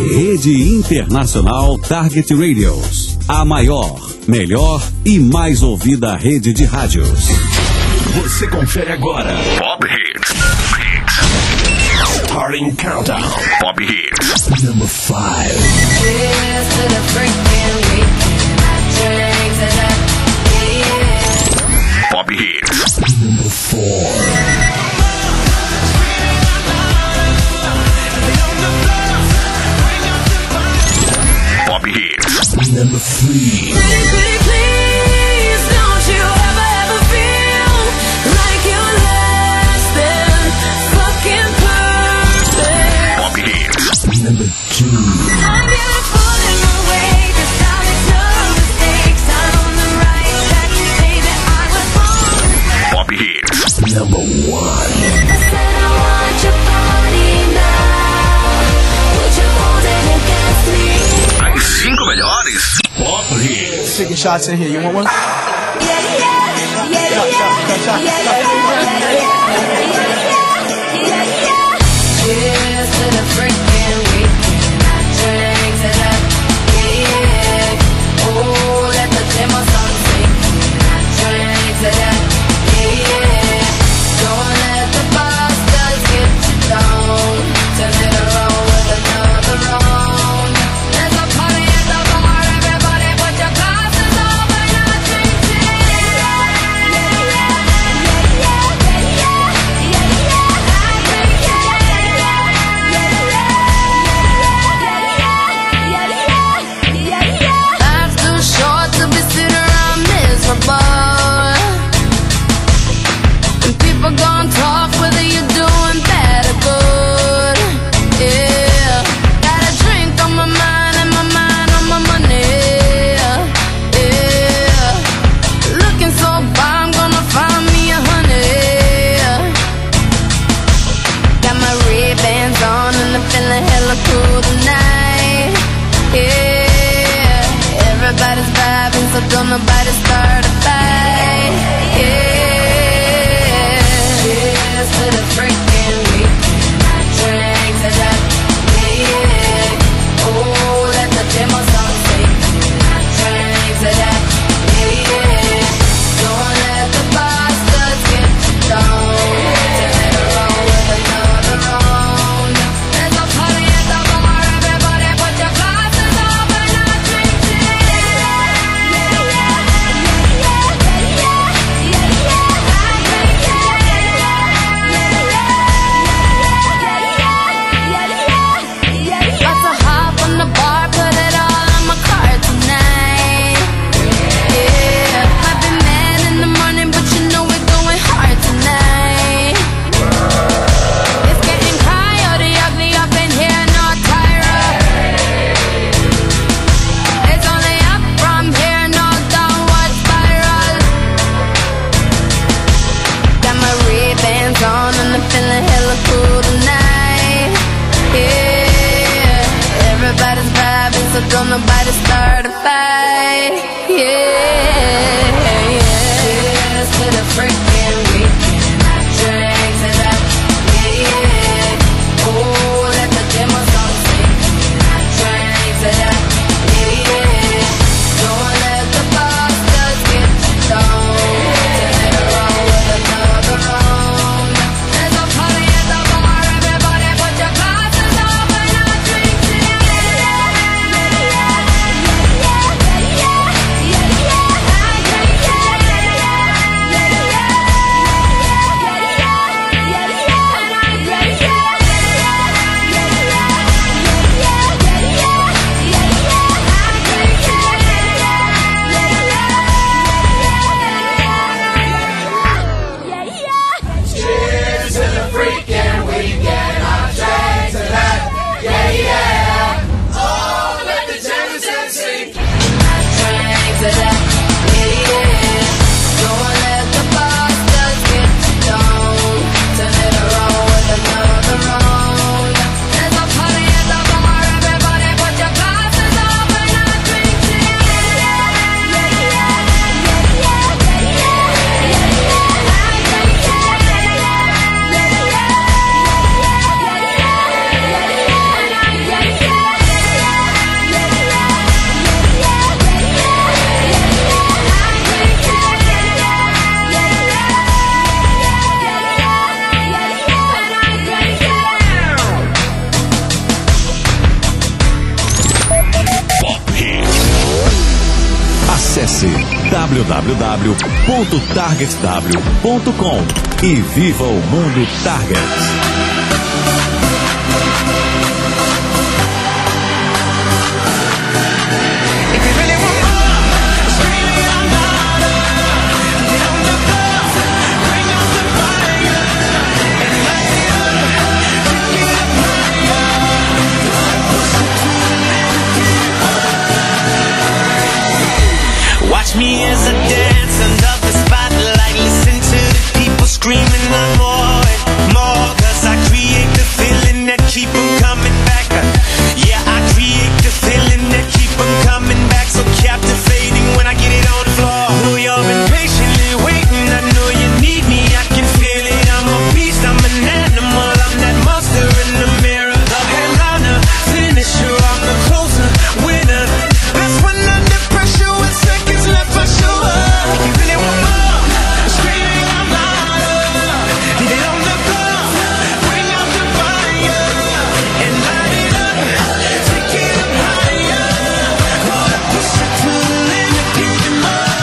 Rede Internacional Target Radios. A maior, melhor e mais ouvida rede de rádios. Você confere agora. Pop Hits. Starting Countdown. Pop Hits. Number 5. Pop Hits. Number 4. Pop Hits. Number 3. Please, don't you ever feel like you're less than fucking perfect. Pop Hits. Number 2. I'm beautiful in my way, 'cause I make no mistakes. I'm on the right track, baby, I was born. Pop Hits. Number 1. I said I want your body now. Would you hold it against me? As 5 melhores. Pop Hits. Taking shots in here. You want one? Cheers to the freaking weekend. Drinks it up, yeah. Oh, let the demo song sing. Drinks it up, yeah. Don't let the bastards get you down. Turn it around with another round. There's a party at the bar, everybody put your glasses on, we're not drinking. Life's too short to be sitting around miserable. And people gon' talk whether you're doing bad or good. Yeah, got a drink on my mind and my mind on my money. Yeah, looking so far, I'm gonna find me a honey. Got my Ray-Bans on and I'm feeling hella cool tonight. Yeah, everybody's vibing, so don't nobody start a fight. Yeah, cheers to the freaking weekend. Drinks it up, yeah. Oh, let the demo song sing. Drinks it up, yeah. Don't let the bastards get you down. Turn it around with another round. There's a party at the bar, everybody put your glasses on, we're not drinking. About to hop on the bar, put it all on my card tonight. Yeah, might be mad in the morning, but you know we're going hard tonight. It's getting coyote ugly up in here, no tire up. It's only up from here, no downward spiral. Got my Ray-Bans on and I'm feeling hella cool tonight. Yeah, everybody's vibing, so don't nobody start a fight. Yeah, cheers to the freaking weekend. Drinks it up, yeah. Oh, let the demo song sing. Drinks it up, yeah. Don't let the bastards get you down. Turn it around with another round. There's a party at the bar, everybody put your glasses on, we're not drinking. www.targetw.com e viva o mundo Target. Watch me as I dance under the spotlight. Listen to the people screaming out more and more. 'Cause I create the feeling that keep them coming back. Yeah, I create the feeling that keep them coming back. So captivating when I get it on the floor. Know you've been patiently waiting. I know you need me. I can feel it. I'm a beast. I'm an animal. I'm that monster in the mirror. The headliner, finisher. I'm the closer, winner. That's when under pressure with seconds left for sure. You really want more? Screaming out louder. Get it on the floor. Bring out the fire and light it up. Take it up higher. Gonna push it to the limit. Give it more.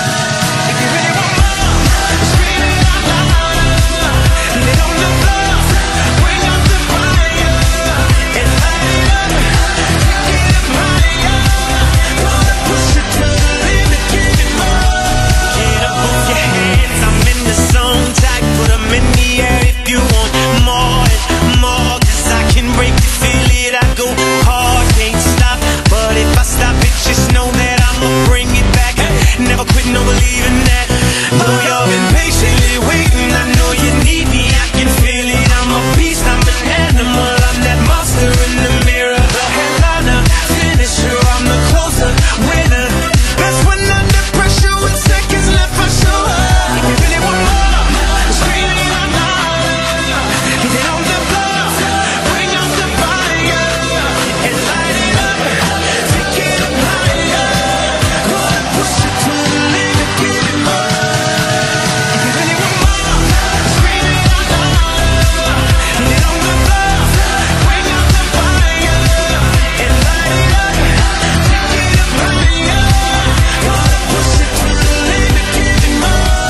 If you really want more, screaming out louder. Get it on the floor. Bring out the fire and light it up. Take it up higher. Gonna push it to the limit. Give it more. Get up off your hands. I'm in the zone. Tight, put 'em in the air if you want more and more. 'Cause I can break it, feel it. I go hard, can't stop. But if I stop it, just know that I'ma bring it back. Never quit, no believing that. Though you've been patiently waiting, I know you need me. I can feel it. I'm a beast, I'm an animal. I'm that monster in the mirror. The headliner, finisher. I'm the closer, winner. That's when under pressure with seconds left for sure. If you really want more, screaming out louder. Get it on the floor. Bring out the fire and light it up. Take it up higher. Gonna push it to the limit. Give it more. If you really want more, screaming out louder. Get it on the floor. Bring out the fire and light it up. Take it up higher. Gonna push it to the limit. Give it more.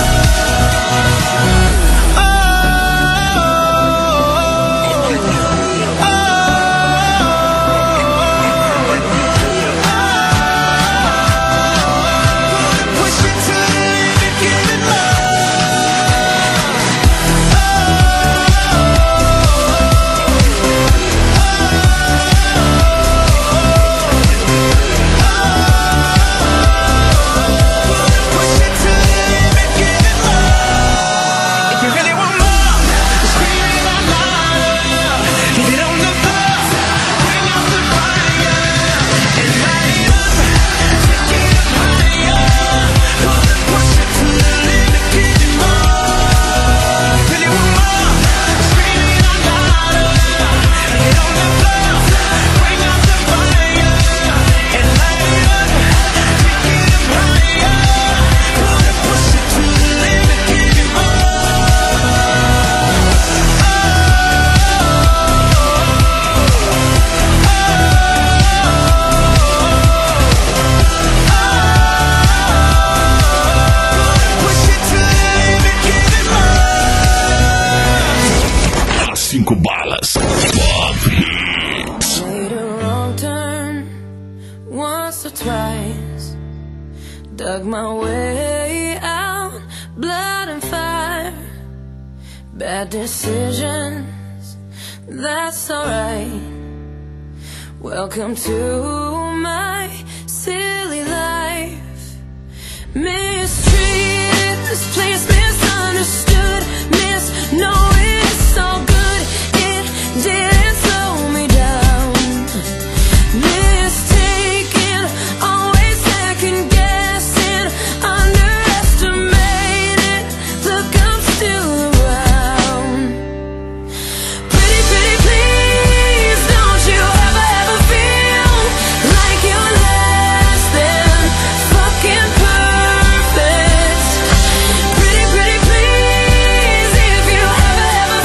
Push it to the limit. Give it Push it to the limit. Give it more. If you really want more, screaming out louder. Get it on the floor. Bring out the fire and light it up. Take it up higher. Gonna push it to the limit. Give it more. If you really want more, screaming out louder. Get it on the floor. Bring out the fire and light it up. Take it up higher. Gonna push it to the limit. Give it more. Push it to the limit. Give it more. As 5 balas. Pop Hits. Made a wrong turn once or twice. Dug my way out, blood and fire. Bad decisions, that's alright. Welcome to my silly life. Mistreated, this place misunderstood. Misknowing it's all good. It didn't slow me down. Mistaken, always second guessing. Underestimated, look, I'm still around. Pretty, pretty please, don't you ever feel like you're less than fucking perfect. Pretty, pretty please, if you ever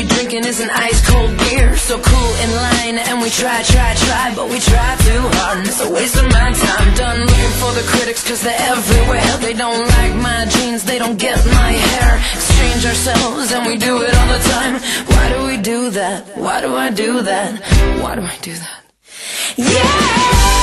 drinking is an ice cold beer. So cool in line, and we try, but we try too hard, and it's a waste of my time. Done looking for the critics, cause they're everywhere. They don't like my jeans, they don't get my hair. Exchange ourselves, and we do it all the time. Why do we do that? Why do I do that? Why do I do that? Yeah!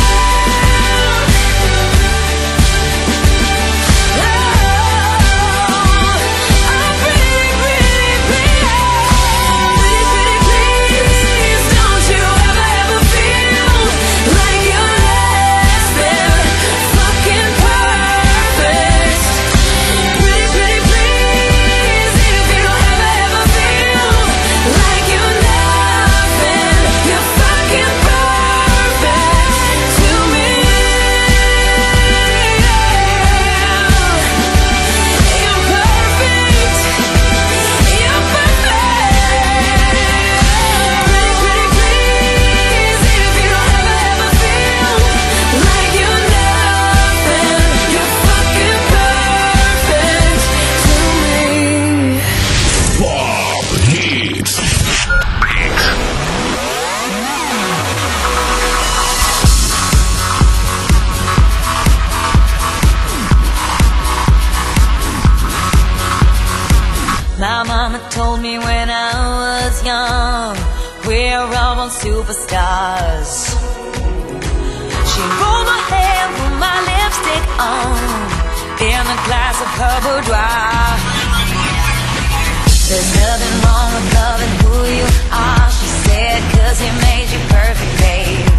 My mama told me when I was young, we're all on superstars. She rolled my hair, put my lipstick on, in a glass of her boudoir. There's nothing wrong with loving who you are, she said, cause he made you perfect, babe.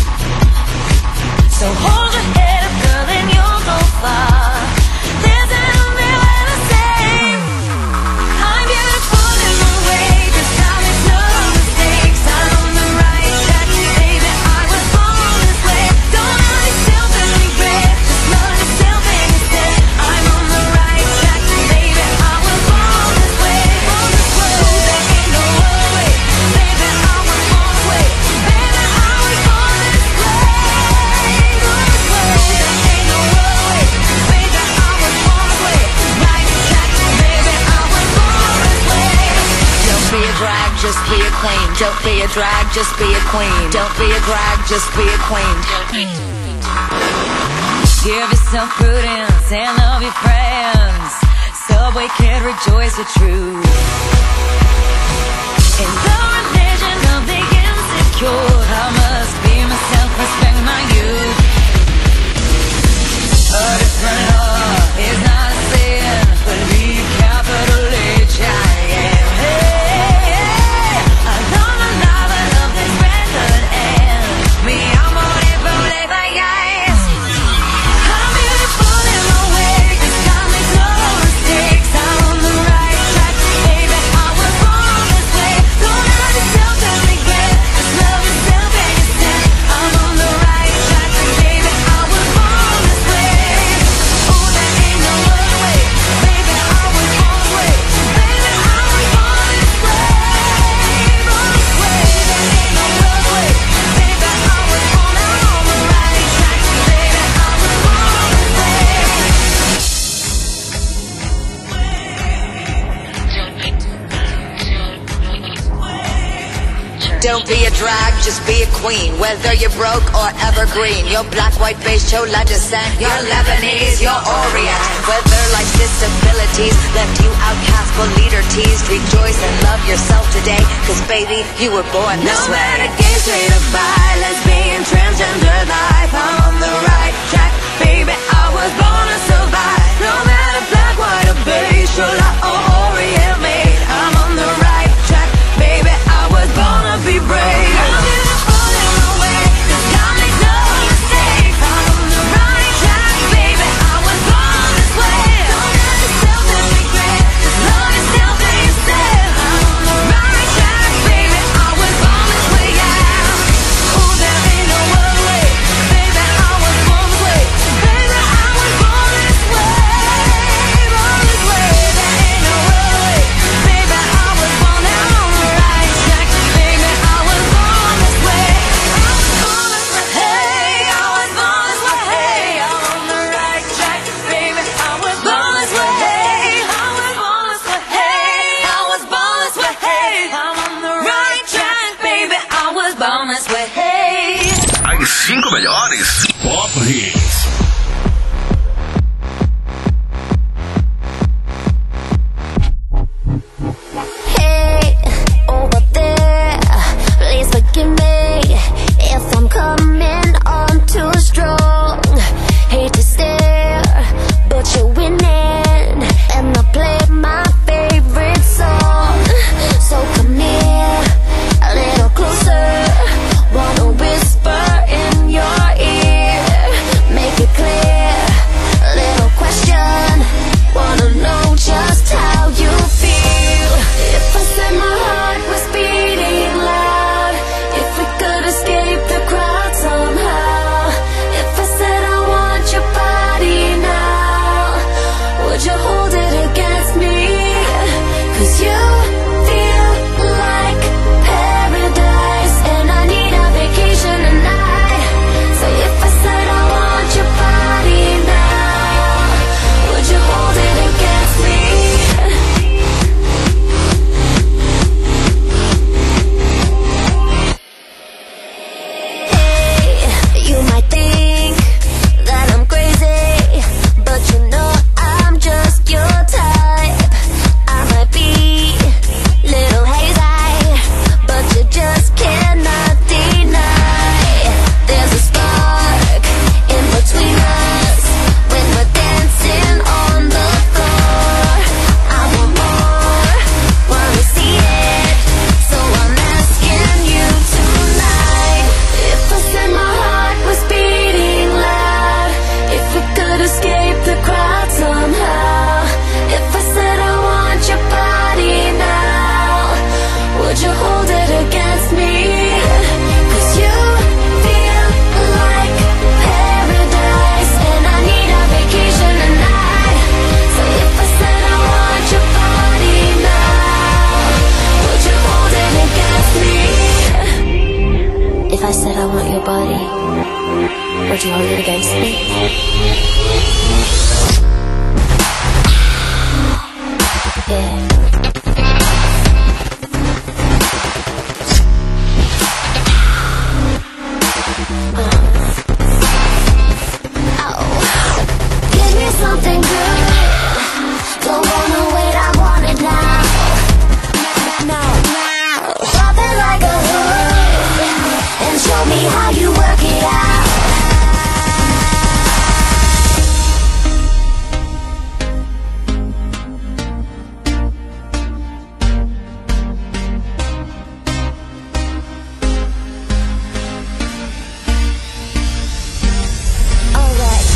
So hold your head up, girl, and you'll go far. There's an umbrella to save. I'm beautiful in my way, cause I make no mistakes. I'm on the right track, baby, I was born this way. Don't hurt yourself and regret, just love yourself instead. I'm on the right track, baby, I was born this way. There ain't no other way, baby, I was born this way. Baby, I was born this way. There ain't no other way, baby, I was born this way. Right track, baby, I was born this way. Don't be a drag, just be a queen. Don't be a drag, just be a queen. Don't be a drag, just be a queen. Give yourself prudence and love your friends. Subway Kid, rejoice the truth. In the religion of the insecure, I must be myself, respect my youth. A different love is not a sin, but be capital H, I am. Hey, I love the love of this record, and me, I'm on it from left like ice. I'm beautiful in my way, cause I make no mistakes. I'm on the right track, baby, I was born this way. Don't hurt yourself and regret, just love yourself and instead. I'm on the right track, baby, I was born this way. Oh, there ain't no other way, baby, I was born this way. Baby, I was born this way. Born this way, there ain't no other way, baby, I was born. I'm on the right track, baby, I was born this way. Don't be a drag, just be a queen. Whether you're broke or evergreen, you're black, white, beige, chola descent, you're Lebanese, you're Orient. Whether life's disabilities left you outcast but leader teased, rejoice and love yourself today, cause baby, you were born this No way. matter gay, straight or bi, lesbian, transgender life, I'm on the right track, baby, I was born to survive. No matter black, white or beige, chola or Orient made, I'm on the right track, baby, I was born to be brave. I'm beautiful in my way, cause I make no mistakes. I'm on the right track, baby, I was born this way. Don't hurt yourself and regret, just love yourself instead. I'm on the right track, baby, I was born this way, yeah. Oh, there ain't no other way, baby, I was born this way. Baby, I was born this way, born this way. There ain't no 5 melhores Pop Hits. Hey, over there, please forgive me if I'm coming on too strong. Hate to stare, but you're winning, and I play my favorite song. So come here, a little closer. Wanna whisper in your ear, make it clear. A little question, wanna know just how you feel. If I said my heart was beating loud, if we could escape the crowd somehow, if I said I want your body now, would you hold it against me? 'Cause you feel like paradise, and I need a vacation tonight. So if I said I want your body now, would you hold it against me? Hey, you might think that I'm crazy, but you know I'm just your type. I might be little hazy, but you just cannot deny. There's a spark in between us when we're dancing on the floor. I want more, wanna see it, so I'm asking you tonight. If I said my heart was beating loud, if we could escape the crowd somehow, if I said I want your body now, would you hold it against me? 'Cause you feel like paradise, and I need a vacation tonight. So if I said I want your body now, would you hold it against me? If I said I want your body, would you hold it against me? Yeah. Give me something good. Don't wanna wait, I want it now. Drop it like a hood and show me how you work it out. Alright.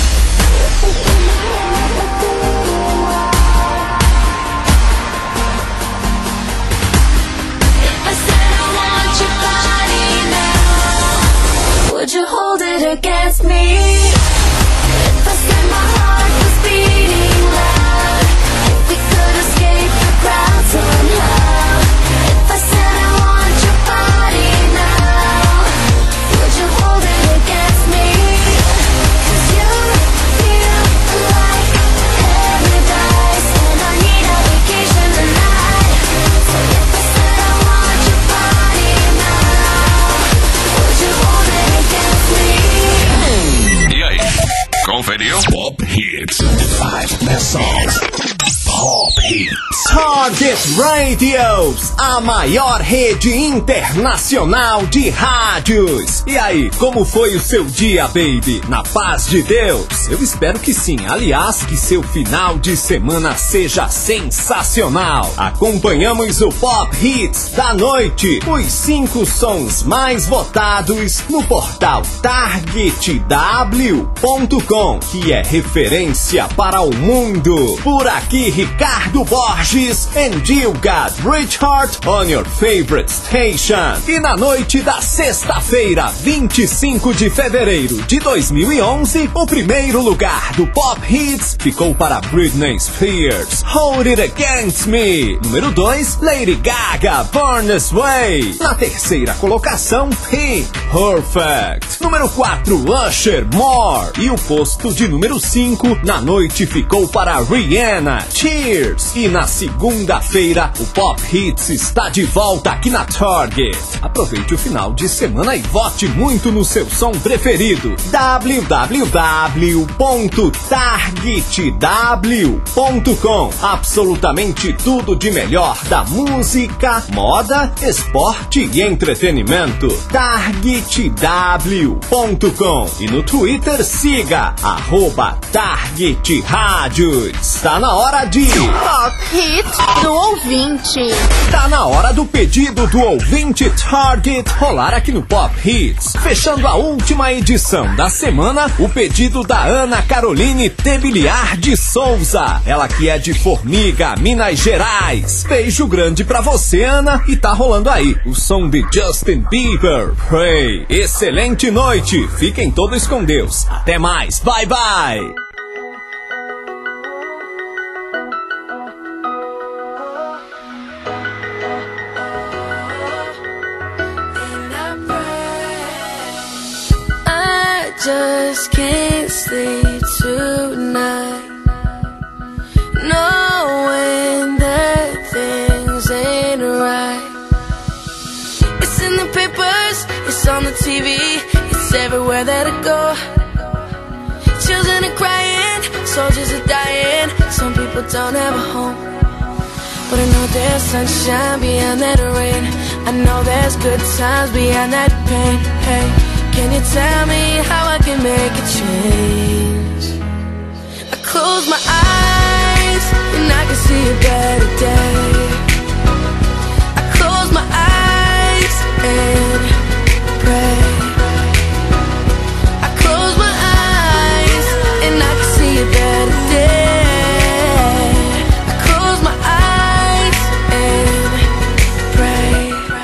If I said I want your body now, would you hold it against me? If I said my heart was beating loud, if we could escape the crowd somehow, if I said I want your body now, would you hold it against me? 'Cause you feel like paradise, and I need a vacation tonight. So if I said I want your body now, would you hold it against me? E aí, conferiu? Pop Hits. 5 best songs. Pop Hits. Target Radios, a maior rede internacional de rádios. E aí, como foi o seu dia, baby? Na paz de Deus? Eu espero que sim. Aliás, que seu final de semana seja sensacional. Acompanhamos o Pop Hits da noite, os 5 sons mais votados no portal TargetW.com, que é referência para o mundo. Por aqui, Ricardo Borges and you got Richard on your favorite station. E na noite da sexta-feira, 25 de fevereiro de 2011, o primeiro lugar do Pop Hits ficou para Britney Spears, Hold It Against Me. Número 2, Lady Gaga, Born This Way. Na terceira colocação, Pink, Perfect. Número 4, Usher, More. E o posto de número 5 na noite ficou para Rihanna, Cheers. E na segunda-feira, quinta-feira, o Pop Hits está de volta aqui na Target. Aproveite o final de semana e vote muito no seu som preferido. www.targetw.com. Absolutamente tudo de melhor da música, moda, esporte e entretenimento. targetw.com. E no Twitter siga @Target Rádio. Está na hora de Pop Hit do ouvinte. Tá na hora do pedido do ouvinte Target rolar aqui no Pop Hits. Fechando a última edição da semana, o pedido da Ana Caroline Tebiliar de Souza. Ela que é de Formiga, Minas Gerais. Beijo grande pra você, Ana. E tá rolando aí o som de Justin Bieber, Pray. Excelente noite. Fiquem todos com Deus. Até mais. Bye, bye. Just can't sleep tonight, knowing that things ain't right. It's in the papers, it's on the TV, it's everywhere that I go. Children are crying, soldiers are dying, some people don't have a home. But I know there's sunshine beyond that rain, I know there's good times beyond that pain. Hey, can you tell me how I can make a change? I close my eyes and I can see a better day. I close my eyes and pray. I close my eyes and I can see a better day. I close my eyes and pray.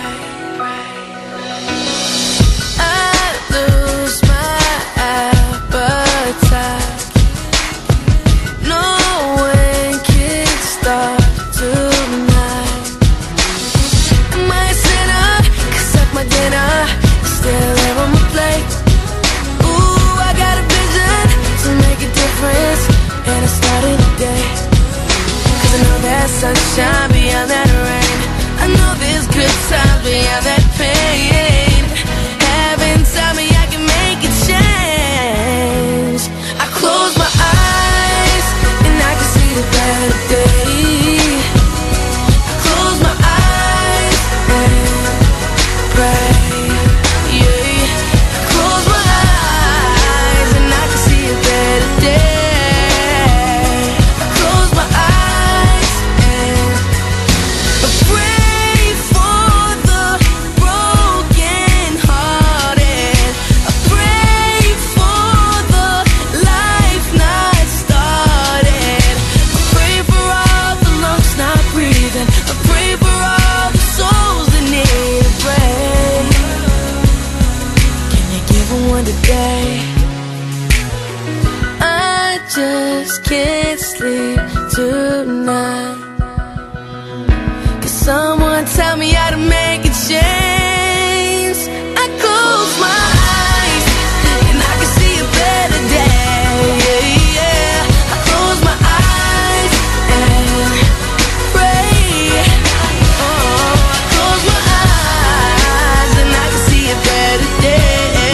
Sunshine beyond that rain, I know there's good times beyond that pain. Heaven tell me I can make a change. I close my eyes and I can see the better day. I close my eyes and pray. Yeah, I close my eyes and I can see a better day. I just can't sleep tonight. Can someone tell me how to make a change? I close my eyes and I can see a better day. Yeah, I close my eyes and pray. Oh, I close my eyes and I can see a better day.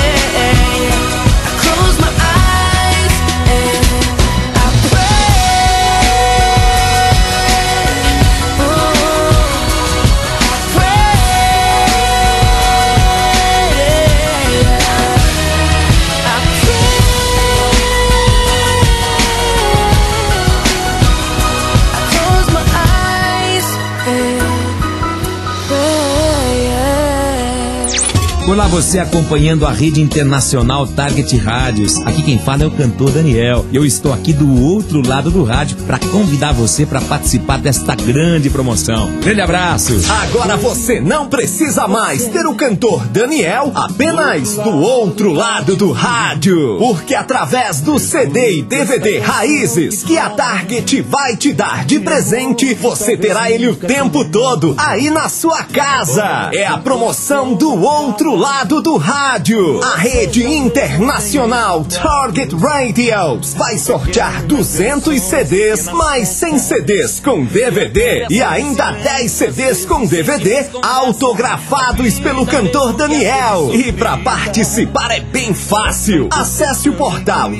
Olá, você acompanhando a rede internacional Target Rádios. Aqui quem fala é o cantor Daniel. Eu estou aqui do outro lado do rádio para convidar você para participar desta grande promoção. Grande abraço! Agora você não precisa mais ter o cantor Daniel apenas do outro lado do rádio. Porque através do CD e DVD Raízes que a Target vai te dar de presente, você terá ele o tempo todo aí na sua casa. É a promoção do outro lado do rádio, a rede internacional Target Radios vai sortear 200 CDs, mais 100 CDs com DVD e ainda 10 CDs com DVD autografados pelo cantor Daniel. E para participar é bem fácil. Acesse o portal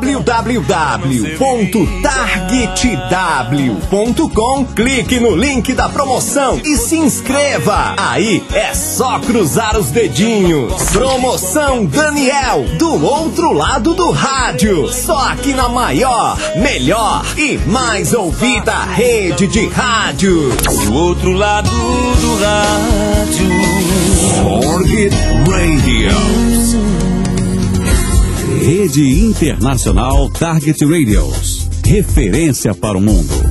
www.targetw.com, clique no link da promoção e se inscreva. Aí é só cruzar os dedinhos. Promoção Daniel, do outro lado do rádio. Só aqui na maior, melhor e mais ouvida rede de rádio. Do outro lado do rádio. Target Radios. Rede Internacional Target Radios. Referência para o mundo.